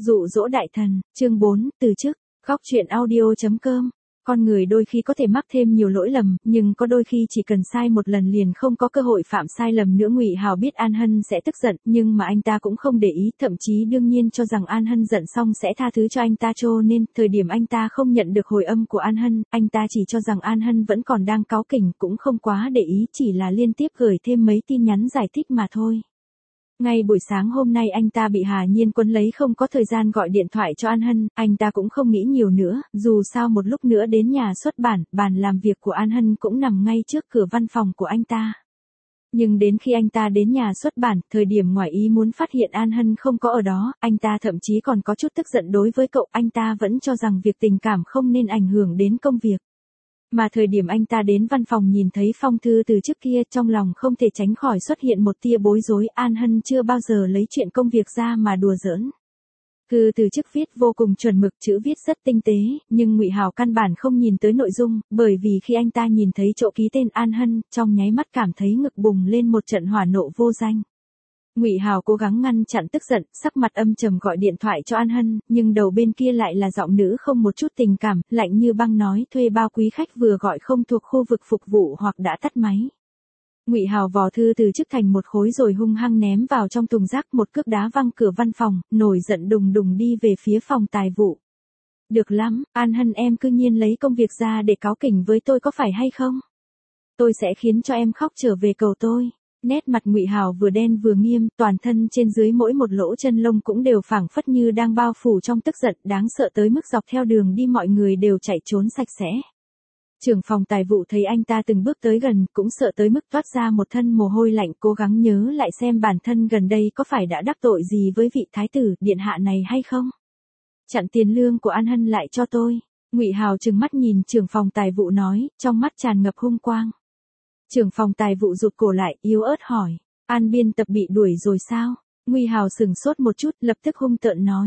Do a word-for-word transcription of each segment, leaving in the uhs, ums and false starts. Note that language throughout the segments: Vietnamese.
Dụ dỗ đại thần, chương bốn, từ chức, góc truyện audio chấm com. Con người đôi khi có thể mắc thêm nhiều lỗi lầm, nhưng có đôi khi chỉ cần sai một lần liền không có cơ hội phạm sai lầm nữa. Ngụy Hào biết An Hân sẽ tức giận, nhưng mà anh ta cũng không để ý, thậm chí đương nhiên cho rằng An Hân giận xong sẽ tha thứ cho anh ta, cho nên thời điểm anh ta không nhận được hồi âm của An Hân, anh ta chỉ cho rằng An Hân vẫn còn đang cáu kỉnh, cũng không quá để ý, chỉ là liên tiếp gửi thêm mấy tin nhắn giải thích mà thôi. Ngay buổi sáng hôm nay anh ta bị Hà Nhiên quấn lấy không có thời gian gọi điện thoại cho An Hân, anh ta cũng không nghĩ nhiều nữa, dù sao một lúc nữa đến nhà xuất bản, bàn làm việc của An Hân cũng nằm ngay trước cửa văn phòng của anh ta. Nhưng đến khi anh ta đến nhà xuất bản, thời điểm ngoài ý muốn phát hiện An Hân không có ở đó, anh ta thậm chí còn có chút tức giận đối với cậu, anh ta vẫn cho rằng việc tình cảm không nên ảnh hưởng đến công việc. Mà thời điểm anh ta đến văn phòng nhìn thấy phong thư từ trước kia, trong lòng không thể tránh khỏi xuất hiện một tia bối rối. An Hân chưa bao giờ lấy chuyện công việc ra mà đùa giỡn. Thư từ chức viết vô cùng chuẩn mực, chữ viết rất tinh tế, nhưng Ngụy Hào căn bản không nhìn tới nội dung, bởi vì khi anh ta nhìn thấy chỗ ký tên An Hân, trong nháy mắt cảm thấy ngực bùng lên một trận hỏa nộ vô danh. Ngụy Hào cố gắng ngăn chặn tức giận, sắc mặt âm trầm gọi điện thoại cho An Hân, nhưng đầu bên kia lại là giọng nữ không một chút tình cảm, lạnh như băng nói thuê bao quý khách vừa gọi không thuộc khu vực phục vụ hoặc đã tắt máy. Ngụy Hào vò thư từ chức thành một khối rồi hung hăng ném vào trong thùng rác, một cước đá văng cửa văn phòng, nổi giận đùng đùng đi về phía phòng tài vụ. Được lắm, An Hân, em cư nhiên lấy công việc ra để cáu kỉnh với tôi có phải hay không? Tôi sẽ khiến cho em khóc trở về cầu tôi. Nét mặt Ngụy Hào vừa đen vừa nghiêm, toàn thân trên dưới mỗi một lỗ chân lông cũng đều phảng phất như đang bao phủ trong tức giận, đáng sợ tới mức dọc theo đường đi mọi người đều chạy trốn sạch sẽ. Trưởng phòng tài vụ thấy anh ta từng bước tới gần, cũng sợ tới mức toát ra một thân mồ hôi lạnh, cố gắng nhớ lại xem bản thân gần đây có phải đã đắc tội gì với vị thái tử điện hạ này hay không. Chặn tiền lương của An Hân lại cho tôi. Ngụy Hào trừng mắt nhìn trưởng phòng tài vụ nói, trong mắt tràn ngập hung quang. Trưởng phòng tài vụ rụt cổ lại, yếu ớt hỏi, An biên tập bị đuổi rồi sao? Ngụy Hào sừng sốt một chút, lập tức hung tợn nói.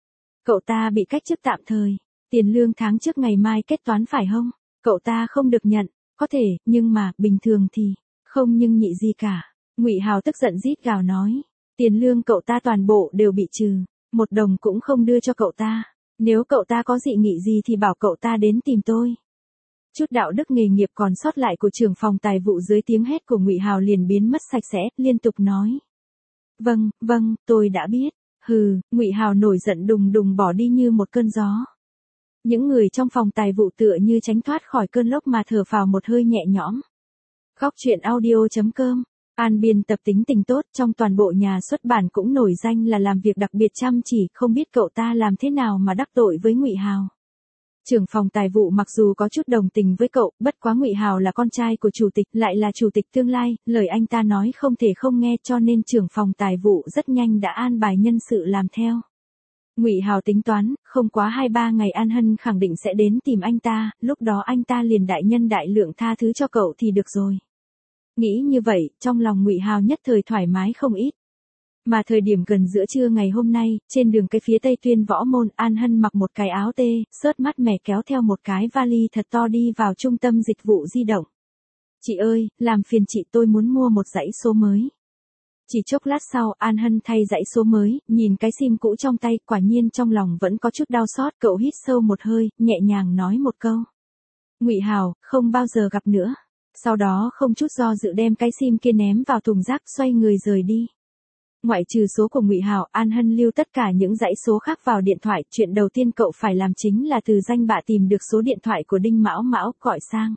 Cậu ta bị cách chức tạm thời, tiền lương tháng trước ngày mai kết toán phải không? Cậu ta không được nhận, có thể, nhưng mà, bình thường thì, không nhưng nhị gì cả. Ngụy Hào tức giận rít gào nói, tiền lương cậu ta toàn bộ đều bị trừ, một đồng cũng không đưa cho cậu ta. Nếu cậu ta có dị nghị gì thì bảo cậu ta đến tìm tôi. Chút đạo đức nghề nghiệp còn sót lại của trưởng phòng tài vụ dưới tiếng hét của Ngụy Hào liền biến mất sạch sẽ, liên tục nói. Vâng, vâng, tôi đã biết. Hừ, Ngụy Hào nổi giận đùng đùng bỏ đi như một cơn gió. Những người trong phòng tài vụ tựa như tránh thoát khỏi cơn lốc mà thở phào một hơi nhẹ nhõm. Góc truyện audio chấm com. An biên tập tính tình tốt, trong toàn bộ nhà xuất bản cũng nổi danh là làm việc đặc biệt chăm chỉ, không biết cậu ta làm thế nào mà đắc tội với Ngụy Hào. Trưởng phòng tài vụ mặc dù có chút đồng tình với cậu, bất quá Ngụy Hào là con trai của chủ tịch, lại là chủ tịch tương lai, lời anh ta nói không thể không nghe, cho nên trưởng phòng tài vụ rất nhanh đã an bài nhân sự làm theo. Ngụy Hào tính toán, không quá hai ba ngày An Hân khẳng định sẽ đến tìm anh ta, lúc đó anh ta liền đại nhân đại lượng tha thứ cho cậu thì được rồi. Nghĩ như vậy, trong lòng Ngụy Hào nhất thời thoải mái không ít. Mà thời điểm gần giữa trưa ngày hôm nay, trên đường cái phía tây Tuyên Võ Môn, An Hân mặc một cái áo tê, sớt mắt mẻ kéo theo một cái vali thật to đi vào trung tâm dịch vụ di động. Chị ơi, làm phiền chị, tôi muốn mua một dãy số mới. Chỉ chốc lát sau, An Hân thay dãy số mới, nhìn cái sim cũ trong tay, quả nhiên trong lòng vẫn có chút đau xót, cậu hít sâu một hơi, nhẹ nhàng nói một câu. Ngụy Hào, không bao giờ gặp nữa. Sau đó không chút do dự đem cái sim kia ném vào thùng rác, xoay người rời đi. Ngoại trừ số của Ngụy Hào, An Hân lưu tất cả những dãy số khác vào điện thoại, chuyện đầu tiên cậu phải làm chính là từ danh bạ tìm được số điện thoại của Đinh Mão Mão, gọi sang.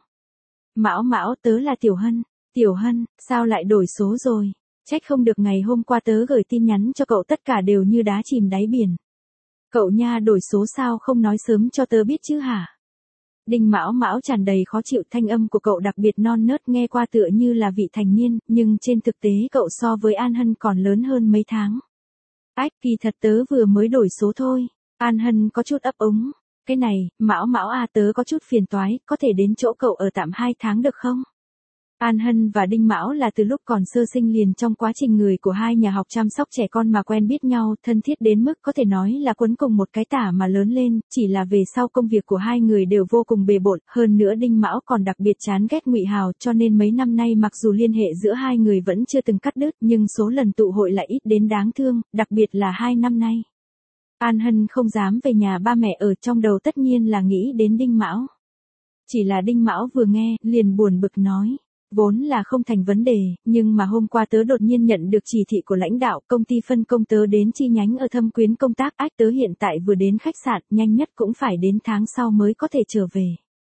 Mão Mão, tớ là Tiểu Hân. Tiểu Hân, sao lại đổi số rồi? Trách không được ngày hôm qua tớ gửi tin nhắn cho cậu tất cả đều như đá chìm đáy biển. Cậu nha, đổi số sao không nói sớm cho tớ biết chứ hả? Đinh Mão Mão tràn đầy khó chịu, thanh âm của cậu đặc biệt non nớt, nghe qua tựa như là vị thành niên, nhưng trên thực tế cậu so với An Hân còn lớn hơn mấy tháng. Ách, kỳ thật tớ vừa mới đổi số thôi. An Hân có chút ấp úng. Cái này, Mão Mão à, tớ có chút phiền toái, có thể đến chỗ cậu ở tạm hai tháng được không? An Hân và Đinh Mão là từ lúc còn sơ sinh liền trong quá trình người của hai nhà học chăm sóc trẻ con mà quen biết nhau, thân thiết đến mức có thể nói là quấn cùng một cái tả mà lớn lên, chỉ là về sau công việc của hai người đều vô cùng bề bộn, hơn nữa Đinh Mão còn đặc biệt chán ghét Ngụy Hào, cho nên mấy năm nay mặc dù liên hệ giữa hai người vẫn chưa từng cắt đứt, nhưng số lần tụ hội lại ít đến đáng thương, đặc biệt là hai năm nay. An Hân không dám về nhà ba mẹ ở, trong đầu tất nhiên là nghĩ đến Đinh Mão. Chỉ là Đinh Mão vừa nghe, liền buồn bực nói. Vốn là không thành vấn đề, nhưng mà hôm qua tớ đột nhiên nhận được chỉ thị của lãnh đạo, công ty phân công tớ đến chi nhánh ở Thâm Quyến công tác, ách tớ hiện tại vừa đến khách sạn, nhanh nhất cũng phải đến tháng sau mới có thể trở về.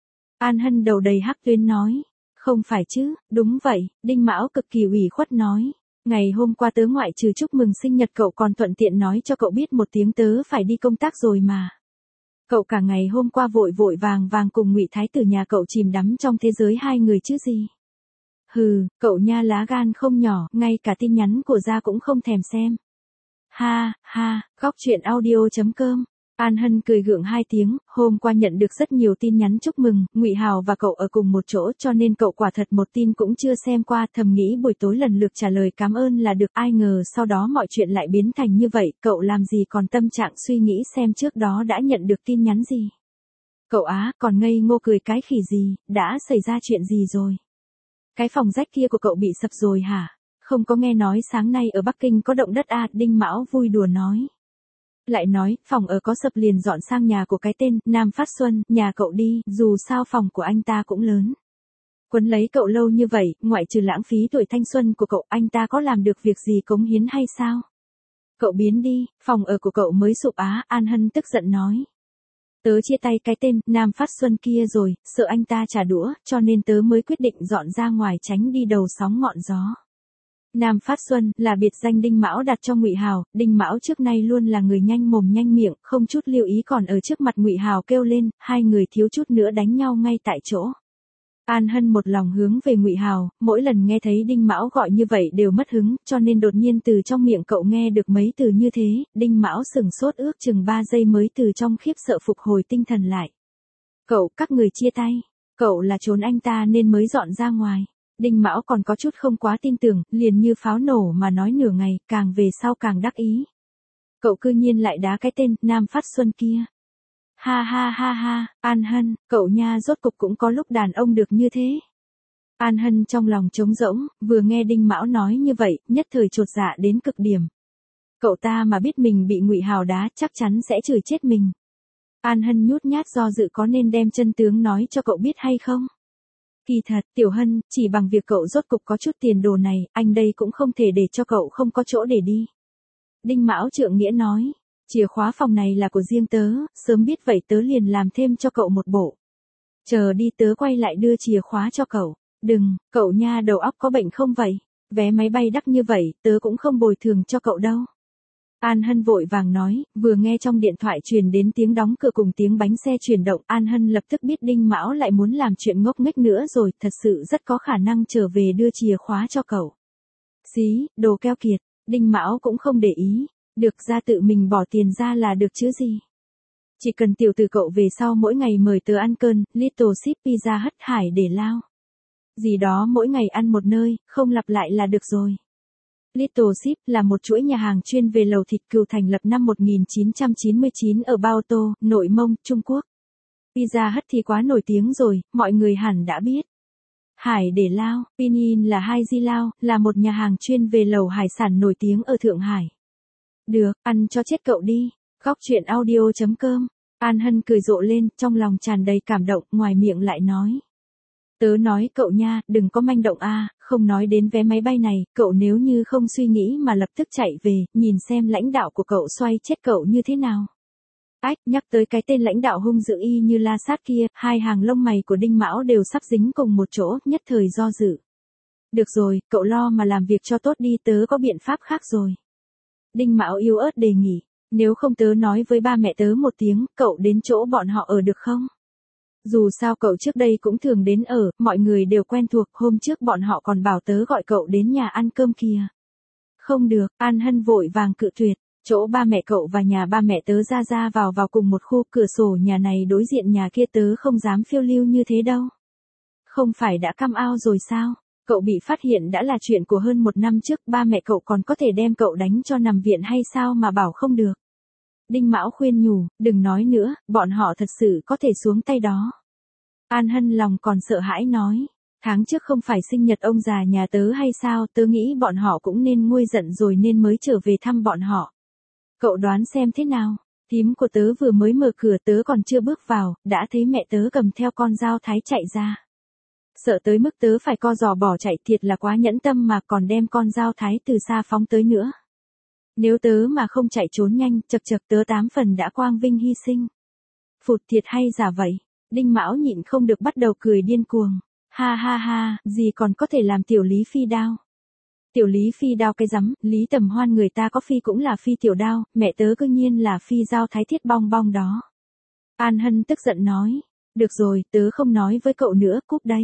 An Hân đầu đầy hắc tuyến nói. Không phải chứ, đúng vậy, Đinh Mão cực kỳ ủy khuất nói. Ngày hôm qua tớ ngoại trừ chúc mừng sinh nhật cậu còn thuận tiện nói cho cậu biết một tiếng tớ phải đi công tác rồi mà. Cậu cả ngày hôm qua vội vội vàng vàng cùng Ngụy Thái tử nhà cậu chìm đắm trong thế giới hai người chứ gì. Hừ, cậu nha lá gan không nhỏ, ngay cả tin nhắn của Gia cũng không thèm xem. Ha, ha, góc truyện audio chấm com. An Hân cười gượng hai tiếng, hôm qua nhận được rất nhiều tin nhắn chúc mừng, Ngụy Hào và cậu ở cùng một chỗ cho nên cậu quả thật một tin cũng chưa xem qua, thầm nghĩ buổi tối lần lượt trả lời cảm ơn là được, ai ngờ sau đó mọi chuyện lại biến thành như vậy, cậu làm gì còn tâm trạng suy nghĩ xem trước đó đã nhận được tin nhắn gì. Cậu á, còn ngây ngô cười cái khỉ gì, đã xảy ra chuyện gì rồi? Cái phòng rách kia của cậu bị sập rồi hả? Không có nghe nói sáng nay ở Bắc Kinh có động đất à, Đinh Mão vui đùa nói. Lại nói, phòng ở có sập liền dọn sang nhà của cái tên Nam Phát Xuân, nhà cậu đi, dù sao phòng của anh ta cũng lớn. Quấn lấy cậu lâu như vậy, ngoại trừ lãng phí tuổi thanh xuân của cậu, anh ta có làm được việc gì cống hiến hay sao? Cậu biến đi, phòng ở của cậu mới sụp á, An Hân tức giận nói. Tớ chia tay cái tên Nam Phát Xuân kia rồi, sợ anh ta trả đũa, cho nên tớ mới quyết định dọn ra ngoài tránh đi đầu sóng ngọn gió. Nam Phát Xuân là biệt danh Đinh Mão đặt cho Ngụy Hào, Đinh Mão trước nay luôn là người nhanh mồm nhanh miệng, không chút lưu ý còn ở trước mặt Ngụy Hào kêu lên, hai người thiếu chút nữa đánh nhau ngay tại chỗ. An Hân một lòng hướng về Ngụy Hào, mỗi lần nghe thấy Đinh Mão gọi như vậy đều mất hứng, cho nên đột nhiên từ trong miệng cậu nghe được mấy từ như thế, Đinh Mão sừng sốt ước chừng ba giây mới từ trong khiếp sợ phục hồi tinh thần lại. Cậu, các người chia tay, cậu là trốn anh ta nên mới dọn ra ngoài. Đinh Mão còn có chút không quá tin tưởng, liền như pháo nổ mà nói nửa ngày, càng về sau càng đắc ý. Cậu cư nhiên lại đá cái tên Nam Phát Xuân kia. Ha ha ha ha, An Hân, cậu nha rốt cục cũng có lúc đàn ông được như thế. An Hân trong lòng trống rỗng, vừa nghe Đinh Mão nói như vậy, nhất thời chột dạ đến cực điểm. Cậu ta mà biết mình bị Ngụy Hào đá chắc chắn sẽ chửi chết mình. An Hân nhút nhát do dự có nên đem chân tướng nói cho cậu biết hay không? Kỳ thật, Tiểu Hân, chỉ bằng việc cậu rốt cục có chút tiền đồ này, anh đây cũng không thể để cho cậu không có chỗ để đi. Đinh Mão trượng nghĩa nói, chìa khóa phòng này là của riêng tớ, sớm biết vậy tớ liền làm thêm cho cậu một bộ. Chờ đi tớ quay lại đưa chìa khóa cho cậu. Đừng, cậu nha đầu óc có bệnh không vậy? Vé máy bay đắt như vậy, tớ cũng không bồi thường cho cậu đâu. An Hân vội vàng nói, vừa nghe trong điện thoại truyền đến tiếng đóng cửa cùng tiếng bánh xe chuyển động, An Hân lập tức biết Đinh Mão lại muốn làm chuyện ngốc nghếch nữa rồi, thật sự rất có khả năng trở về đưa chìa khóa cho cậu. Xí, đồ keo kiệt, Đinh Mão cũng không để ý, được ra tự mình bỏ tiền ra là được chứ gì. Chỉ cần tiểu tử cậu về sau mỗi ngày mời tớ ăn cơm, Little Ship Pizza Hut Hải để lao. Gì đó mỗi ngày ăn một nơi, không lặp lại là được rồi. Little Ship là một chuỗi nhà hàng chuyên về lẩu thịt cừu thành lập năm một nghìn chín trăm chín mươi chín ở Bao Tô, Nội Mông, Trung Quốc. Pizza Hut thì quá nổi tiếng rồi, mọi người hẳn đã biết. Hải để lao, Pinyin là Hai Di Lao, là một nhà hàng chuyên về lẩu hải sản nổi tiếng ở Thượng Hải. Được, ăn cho chết cậu đi. Góc truyện audio chấm com. An Hân cười rộ lên, trong lòng tràn đầy cảm động, ngoài miệng lại nói. Tớ nói cậu nha, đừng có manh động a, không nói đến vé máy bay này, cậu nếu như không suy nghĩ mà lập tức chạy về, nhìn xem lãnh đạo của cậu xoay chết cậu như thế nào. Ách, nhắc tới cái tên lãnh đạo hung dữ y như la sát kia, hai hàng lông mày của Đinh Mão đều sắp dính cùng một chỗ, nhất thời do dự. Được rồi, cậu lo mà làm việc cho tốt đi, tớ có biện pháp khác rồi. Đinh Mão yếu ớt đề nghị, nếu không tớ nói với ba mẹ tớ một tiếng, cậu đến chỗ bọn họ ở được không? Dù sao cậu trước đây cũng thường đến ở, mọi người đều quen thuộc, hôm trước bọn họ còn bảo tớ gọi cậu đến nhà ăn cơm kìa. Không được, An Hân vội vàng cự tuyệt, chỗ ba mẹ cậu và nhà ba mẹ tớ ra ra vào vào cùng một khu, cửa sổ nhà này đối diện nhà kia, tớ không dám phiêu lưu như thế đâu. Không phải đã căm ao rồi sao? Cậu bị phát hiện đã là chuyện của hơn một năm trước, ba mẹ cậu còn có thể đem cậu đánh cho nằm viện hay sao mà bảo không được. Đinh Mão khuyên nhủ, đừng nói nữa, bọn họ thật sự có thể xuống tay đó. An Hân lòng còn sợ hãi nói, tháng trước không phải sinh nhật ông già nhà tớ hay sao, tớ nghĩ bọn họ cũng nên nguôi giận rồi nên mới trở về thăm bọn họ. Cậu đoán xem thế nào? Thím của tớ vừa mới mở cửa, tớ còn chưa bước vào, đã thấy mẹ tớ cầm theo con dao thái chạy ra. Sợ tới mức tớ phải co giò bỏ chạy, thiệt là quá nhẫn tâm mà còn đem con dao thái từ xa phóng tới nữa. Nếu tớ mà không chạy trốn nhanh, chật chật tớ tám phần đã quang vinh hy sinh. Phụt, thiệt hay giả vậy. Đinh Mão nhịn không được bắt đầu cười điên cuồng. Ha ha ha, gì còn có thể làm tiểu Lý Phi đao. Tiểu Lý Phi đao cái rắm, Lý Tầm Hoan người ta có phi cũng là phi tiểu đao, mẹ tớ cư nhiên là phi dao thái thiết bong bong đó. An Hân tức giận nói. Được rồi, tớ không nói với cậu nữa, cúp đây.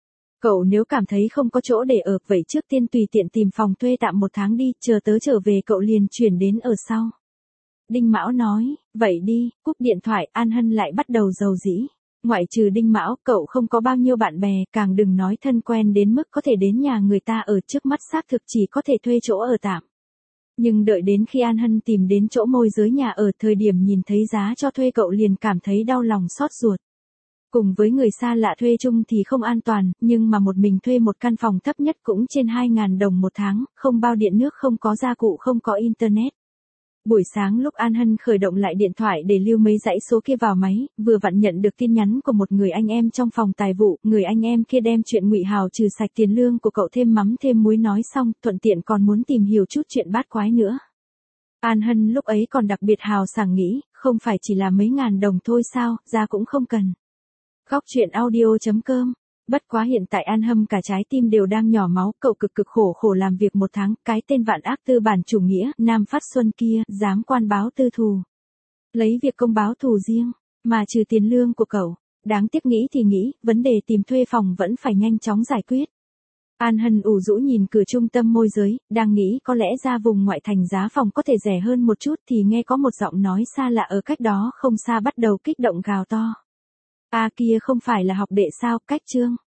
Cậu nếu cảm thấy không có chỗ để ở, vậy trước tiên tùy tiện tìm phòng thuê tạm một tháng đi, chờ tớ trở về cậu liền chuyển đến ở sau. Đinh Mão nói, vậy đi, cúp điện thoại. An Hân lại bắt đầu rầu rĩ. Ngoại trừ Đinh Mão, cậu không có bao nhiêu bạn bè, càng đừng nói thân quen đến mức có thể đến nhà người ta ở, trước mắt xác thực chỉ có thể thuê chỗ ở tạm. Nhưng đợi đến khi An Hân tìm đến chỗ môi giới nhà ở, thời điểm nhìn thấy giá cho thuê cậu liền cảm thấy đau lòng xót ruột. Cùng với người xa lạ thuê chung thì không an toàn, nhưng mà một mình thuê một căn phòng thấp nhất cũng trên hai nghìn đồng một tháng, không bao điện nước, không có gia cụ, không có internet. Buổi sáng lúc An Hân khởi động lại điện thoại để lưu mấy dãy số kia vào máy, vừa vặn nhận được tin nhắn của một người anh em trong phòng tài vụ, người anh em kia đem chuyện Ngụy Hào trừ sạch tiền lương của cậu thêm mắm thêm muối nói xong, thuận tiện còn muốn tìm hiểu chút chuyện bát quái nữa. An Hân lúc ấy còn đặc biệt hào sảng nghĩ, không phải chỉ là mấy ngàn đồng thôi sao, ra cũng không cần. Góc truyện audio chấm com. Bất quá hiện tại An Hâm cả trái tim đều đang nhỏ máu, cậu cực cực khổ khổ làm việc một tháng, cái tên vạn ác tư bản chủ nghĩa, Nam Phát Xuân kia, dám quan báo tư thù. Lấy việc công báo thù riêng, mà trừ tiền lương của cậu. Đáng tiếc nghĩ thì nghĩ, vấn đề tìm thuê phòng vẫn phải nhanh chóng giải quyết. An Hân ủ rũ nhìn cửa trung tâm môi giới, đang nghĩ có lẽ ra vùng ngoại thành giá phòng có thể rẻ hơn một chút thì nghe có một giọng nói xa lạ ở cách đó không xa bắt đầu kích động gào to. A kia không phải là học đệ sao, cách Trương.